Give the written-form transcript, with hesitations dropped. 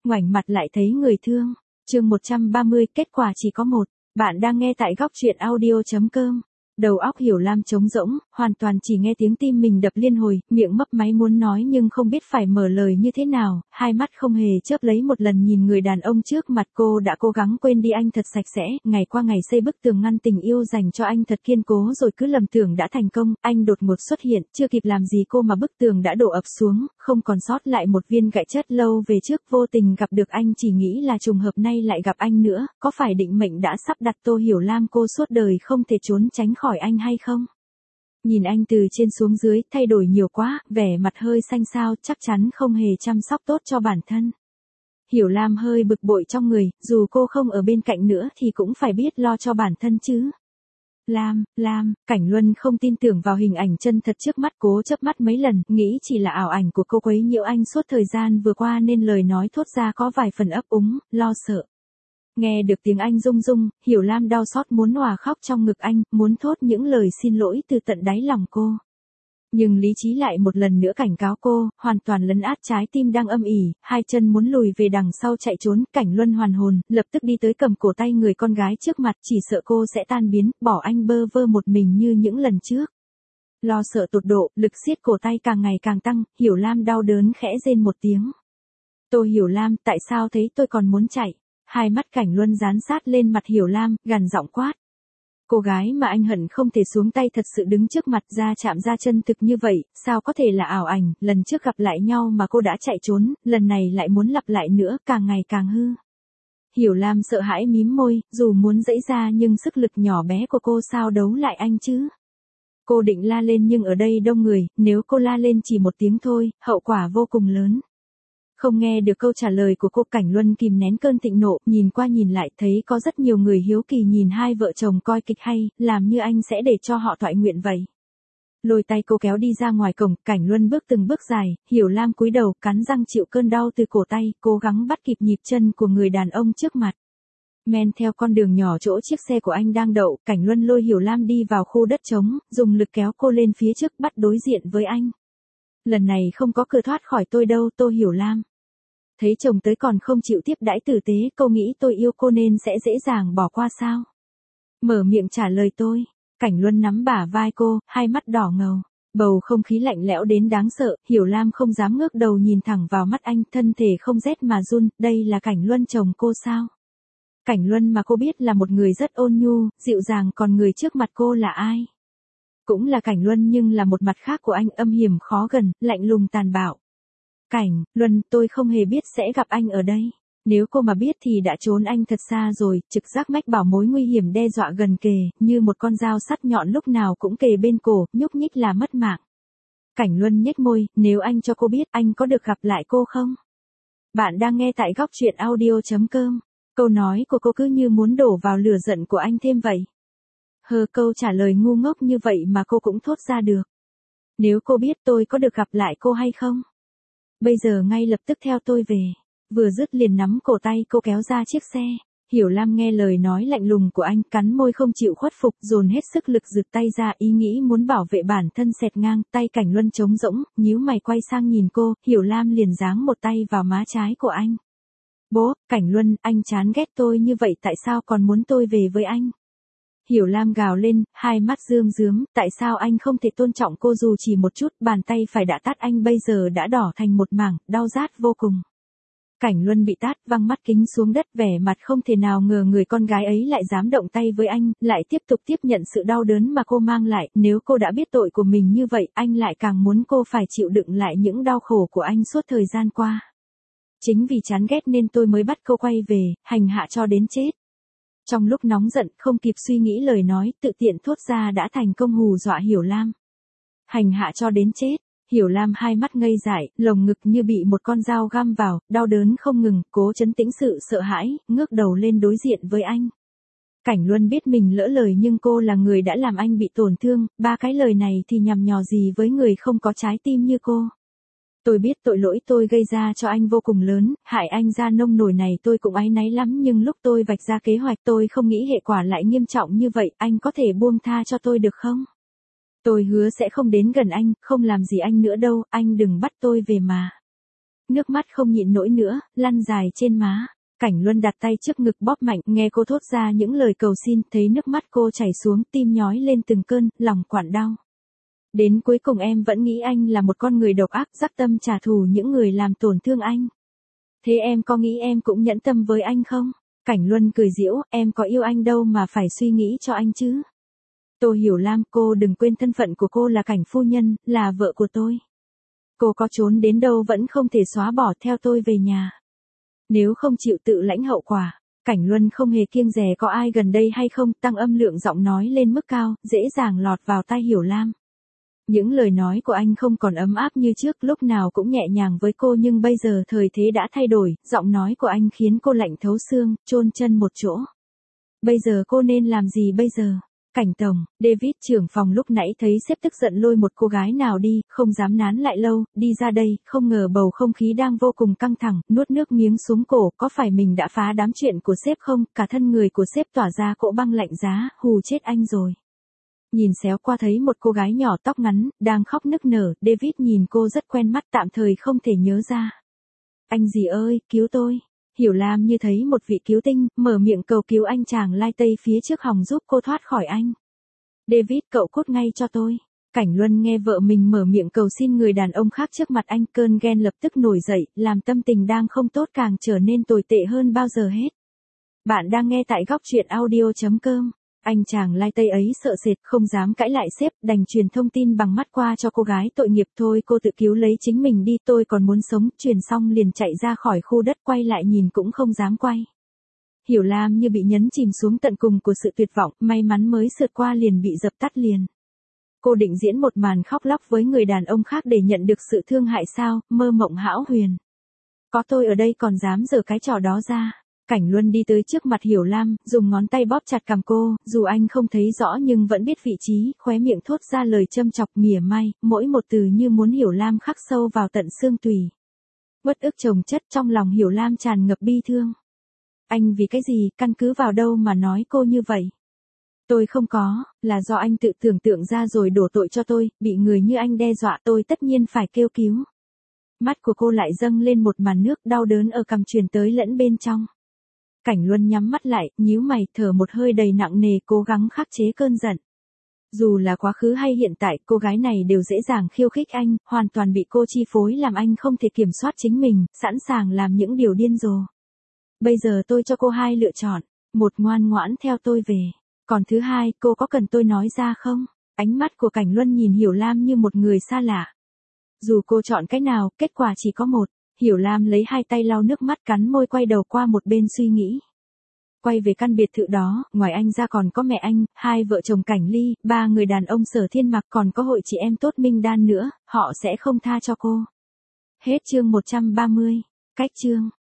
ngoảnh mặt lại thấy người thương. Chương 130, kết quả chỉ có một. Bạn đang nghe tại góc truyện audio.com. Đầu óc Hiểu Lam trống rỗng, hoàn toàn chỉ nghe tiếng tim mình đập liên hồi, miệng mấp máy muốn nói nhưng không biết phải mở lời như thế nào, hai mắt không hề chớp lấy một lần nhìn người đàn ông trước mặt. Cô đã cố gắng quên đi anh thật sạch sẽ, ngày qua ngày xây bức tường ngăn tình yêu dành cho anh thật kiên cố rồi cứ lầm tưởng đã thành công. Anh đột ngột xuất hiện, chưa kịp làm gì cô mà bức tường đã đổ ập xuống, không còn sót lại một viên gạch chất. Lâu về trước vô tình gặp được anh, chỉ nghĩ là trùng hợp, nay lại gặp anh nữa, có phải định mệnh đã sắp đặt Tô Hiểu Lam cô suốt đời không thể trốn tránh khỏi anh hay không? Nhìn anh từ trên xuống dưới, thay đổi nhiều quá, vẻ mặt hơi xanh xao, chắc chắn không hề chăm sóc tốt cho bản thân. Hiểu Lam hơi bực bội trong người, dù cô không ở bên cạnh nữa thì cũng phải biết lo cho bản thân chứ. Lam, Cảnh Luân không tin tưởng vào hình ảnh chân thật trước mắt, cố chớp mắt mấy lần, nghĩ chỉ là ảo ảnh của cô quấy nhiễu anh suốt thời gian vừa qua nên lời nói thốt ra có vài phần ấp úng, lo sợ. Nghe được tiếng anh rung rung, Hiểu Lam đau xót muốn òa khóc trong ngực anh, muốn thốt những lời xin lỗi từ tận đáy lòng cô. Nhưng lý trí lại một lần nữa cảnh cáo cô, hoàn toàn lấn át trái tim đang âm ỉ, hai chân muốn lùi về đằng sau chạy trốn. Cảnh Luân hoàn hồn, lập tức đi tới cầm cổ tay người con gái trước mặt, chỉ sợ cô sẽ tan biến, bỏ anh bơ vơ một mình như những lần trước. Lo sợ tột độ, lực siết cổ tay càng ngày càng tăng, Hiểu Lam đau đớn khẽ rên một tiếng. Tô Hiểu Lam, tại sao thấy tôi còn muốn chạy? Hai mắt Cảnh Luân dán sát lên mặt Hiểu Lam, gằn giọng quát. Cô gái mà anh hận không thể xuống tay thật sự đứng trước mặt, ra chạm ra chân thực như vậy, sao có thể là ảo ảnh? Lần trước gặp lại nhau mà cô đã chạy trốn, lần này lại muốn lặp lại nữa, càng ngày càng hư. Hiểu Lam sợ hãi mím môi, dù muốn giãy ra nhưng sức lực nhỏ bé của cô sao đấu lại anh chứ? Cô định la lên nhưng ở đây đông người, nếu cô la lên chỉ một tiếng thôi, hậu quả vô cùng lớn. Không nghe được câu trả lời của cô, Cảnh Luân kìm nén cơn thịnh nộ, nhìn qua nhìn lại thấy có rất nhiều người hiếu kỳ nhìn hai vợ chồng coi kịch hay, làm như anh sẽ để cho họ toại nguyện vậy. Lôi tay cô kéo đi ra ngoài cổng, Cảnh Luân bước từng bước dài, Hiểu Lam cúi đầu, cắn răng chịu cơn đau từ cổ tay, cố gắng bắt kịp nhịp chân của người đàn ông trước mặt. Men theo con đường nhỏ chỗ chiếc xe của anh đang đậu, Cảnh Luân lôi Hiểu Lam đi vào khu đất trống, dùng lực kéo cô lên phía trước, bắt đối diện với anh. Lần này không có cửa thoát khỏi tôi đâu, Tô Hiểu Lam. Thấy chồng tới còn không chịu tiếp đãi tử tế, cô nghĩ tôi yêu cô nên sẽ dễ dàng bỏ qua sao? Mở miệng trả lời tôi. Cảnh Luân nắm bả vai cô, hai mắt đỏ ngầu. Bầu không khí lạnh lẽo đến đáng sợ, Hiểu Lam không dám ngước đầu nhìn thẳng vào mắt anh, thân thể không rét mà run. Đây là Cảnh Luân chồng cô sao? Cảnh Luân mà cô biết là một người rất ôn nhu, dịu dàng, còn người trước mặt cô là ai? Cũng là Cảnh Luân nhưng là một mặt khác của anh, âm hiểm khó gần, lạnh lùng tàn bạo. Cảnh Luân, tôi không hề biết sẽ gặp anh ở đây. Nếu cô mà biết thì đã trốn anh thật xa rồi. Trực giác mách bảo mối nguy hiểm đe dọa gần kề, như một con dao sắc nhọn lúc nào cũng kề bên cổ, nhúc nhích là mất mạng. Cảnh Luân nhếch môi, nếu anh cho cô biết, anh có được gặp lại cô không? Bạn đang nghe tại góc truyện audio.com. Câu nói của cô cứ như muốn đổ vào lửa giận của anh thêm vậy. Câu trả lời ngu ngốc như vậy mà cô cũng thốt ra được. Nếu cô biết tôi có được gặp lại cô hay không? Bây giờ ngay lập tức theo tôi về. Vừa dứt liền nắm cổ tay cô kéo ra chiếc xe. Hiểu Lam nghe lời nói lạnh lùng của anh, cắn môi không chịu khuất phục, dồn hết sức lực giựt tay ra, ý nghĩ muốn bảo vệ bản thân xẹt ngang. Tay Cảnh Luân trống rỗng, nhíu mày quay sang nhìn cô, Hiểu Lam liền giáng một tay vào má trái của anh. Bố, Cảnh Luân, anh chán ghét tôi như vậy tại sao còn muốn tôi về với anh? Hiểu Lam gào lên, hai mắt rơm rớm, tại sao anh không thể tôn trọng cô dù chỉ một chút? Bàn tay phải đã tát anh bây giờ đã đỏ thành một mảng, đau rát vô cùng. Cảnh Luân bị tát, văng mắt kính xuống đất, vẻ mặt không thể nào ngờ người con gái ấy lại dám động tay với anh, lại tiếp tục tiếp nhận sự đau đớn mà cô mang lại. Nếu cô đã biết tội của mình như vậy, anh lại càng muốn cô phải chịu đựng lại những đau khổ của anh suốt thời gian qua. Chính vì chán ghét nên tôi mới bắt cô quay về, hành hạ cho đến chết. Trong lúc nóng giận, không kịp suy nghĩ lời nói, tự tiện thốt ra đã thành công hù dọa Hiểu Lam. Hành hạ cho đến chết. Hiểu Lam hai mắt ngây dại, lồng ngực như bị một con dao găm vào, đau đớn không ngừng, cố trấn tĩnh sự sợ hãi, ngước đầu lên đối diện với anh. Cảnh Luân biết mình lỡ lời nhưng cô là người đã làm anh bị tổn thương, ba cái lời này thì nhằm nhò gì với người không có trái tim như cô. Tôi biết tội lỗi tôi gây ra cho anh vô cùng lớn, hại anh ra nông nổi này tôi cũng áy náy lắm, nhưng lúc tôi vạch ra kế hoạch tôi không nghĩ hệ quả lại nghiêm trọng như vậy, anh có thể buông tha cho tôi được không? Tôi hứa sẽ không đến gần anh, không làm gì anh nữa đâu, anh đừng bắt tôi về mà. nước mắt không nhịn nổi nữa, lăn dài trên má. Cảnh Luân đặt tay trước ngực bóp mạnh, nghe cô thốt ra những lời cầu xin, thấy nước mắt cô chảy xuống, tim nhói lên từng cơn, lòng quặn đau. Đến cuối cùng em vẫn nghĩ anh là một con người độc ác, dắc tâm trả thù những người làm tổn thương anh. Thế em có nghĩ em cũng nhẫn tâm với anh không? Cảnh Luân cười giễu, em có yêu anh đâu mà phải suy nghĩ cho anh chứ. Tô Hiểu Lam, cô đừng quên thân phận của cô là Cảnh phu nhân, là vợ của tôi. Cô có trốn đến đâu vẫn không thể xóa bỏ, theo tôi về nhà. Nếu không chịu tự lãnh hậu quả. Cảnh Luân không hề kiêng dè có ai gần đây hay không, tăng âm lượng giọng nói lên mức cao, dễ dàng lọt vào tai Hiểu Lam. Những lời nói của anh không còn ấm áp như trước, lúc nào cũng nhẹ nhàng với cô, nhưng bây giờ thời thế đã thay đổi, giọng nói của anh khiến cô lạnh thấu xương, chôn chân một chỗ. Bây giờ cô nên làm gì bây giờ? Cảnh tổng, David trưởng phòng lúc nãy thấy sếp tức giận lôi một cô gái nào đi, không dám nán lại lâu, đi ra đây, không ngờ bầu không khí đang vô cùng căng thẳng, nuốt nước miếng xuống cổ, có phải mình đã phá đám chuyện của sếp không? Cả thân người của sếp tỏa ra cỗ băng lạnh giá, hù chết anh rồi. Nhìn xéo qua thấy một cô gái nhỏ tóc ngắn, đang khóc nức nở, David nhìn cô rất quen mắt, tạm thời không thể nhớ ra. Anh gì ơi, cứu tôi. Hiểu Lam như thấy một vị cứu tinh, mở miệng cầu cứu anh chàng lai tây phía trước hòng giúp cô thoát khỏi anh. David, cậu cút ngay cho tôi. Cảnh Luân nghe vợ mình mở miệng cầu xin người đàn ông khác trước mặt anh, cơn ghen lập tức nổi dậy, làm tâm tình đang không tốt càng trở nên tồi tệ hơn bao giờ hết. Bạn đang nghe tại góc truyện audio.com. Anh chàng lai tây ấy sợ sệt, không dám cãi lại sếp, đành truyền thông tin bằng mắt qua cho cô gái tội nghiệp. Thôi cô tự cứu lấy chính mình đi, tôi còn muốn sống. Truyền xong liền chạy ra khỏi khu đất, quay lại nhìn cũng không dám quay. Hiểu Lam như bị nhấn chìm xuống tận cùng của sự tuyệt vọng, may mắn mới sượt qua liền bị dập tắt liền. Cô định diễn một màn khóc lóc với người đàn ông khác để nhận được sự thương hại sao? Mơ mộng hão huyền. Có tôi ở đây còn dám giở cái trò đó ra. Cảnh Luân đi tới trước mặt Hiểu Lam, dùng ngón tay bóp chặt cằm cô, dù anh không thấy rõ nhưng vẫn biết vị trí, khóe miệng thốt ra lời châm chọc mỉa mai, mỗi một từ như muốn Hiểu Lam khắc sâu vào tận xương tủy. Uất ức chồng chất, trong lòng Hiểu Lam tràn ngập bi thương. Anh vì cái gì, căn cứ vào đâu mà nói cô như vậy? Tôi không có, là do anh tự tưởng tượng ra rồi đổ tội cho tôi, bị người như anh đe dọa, tôi tất nhiên phải kêu cứu. Mắt của cô lại dâng lên một màn nước, đau đớn ở cằm truyền tới lẫn bên trong. Cảnh Luân nhắm mắt lại, nhíu mày, thở một hơi đầy nặng nề, cố gắng khắc chế cơn giận. Dù là quá khứ hay hiện tại, cô gái này đều dễ dàng khiêu khích anh, hoàn toàn bị cô chi phối làm anh không thể kiểm soát chính mình, sẵn sàng làm những điều điên rồ. Bây giờ tôi cho cô hai lựa chọn, một ngoan ngoãn theo tôi về, còn thứ hai, cô có cần tôi nói ra không? Ánh mắt của Cảnh Luân nhìn Hiểu Lam như một người xa lạ. Dù cô chọn cái nào, kết quả chỉ có một. Hiểu Lam lấy hai tay lau nước mắt, cắn môi, quay đầu qua một bên suy nghĩ. Quay về căn biệt thự đó, ngoài anh ra còn có mẹ anh, hai vợ chồng Cảnh Ly, ba người đàn ông Sở Thiên Mặc, còn có hội chị em tốt Minh Đan nữa, họ sẽ không tha cho cô. Hết chương 130. Cách chương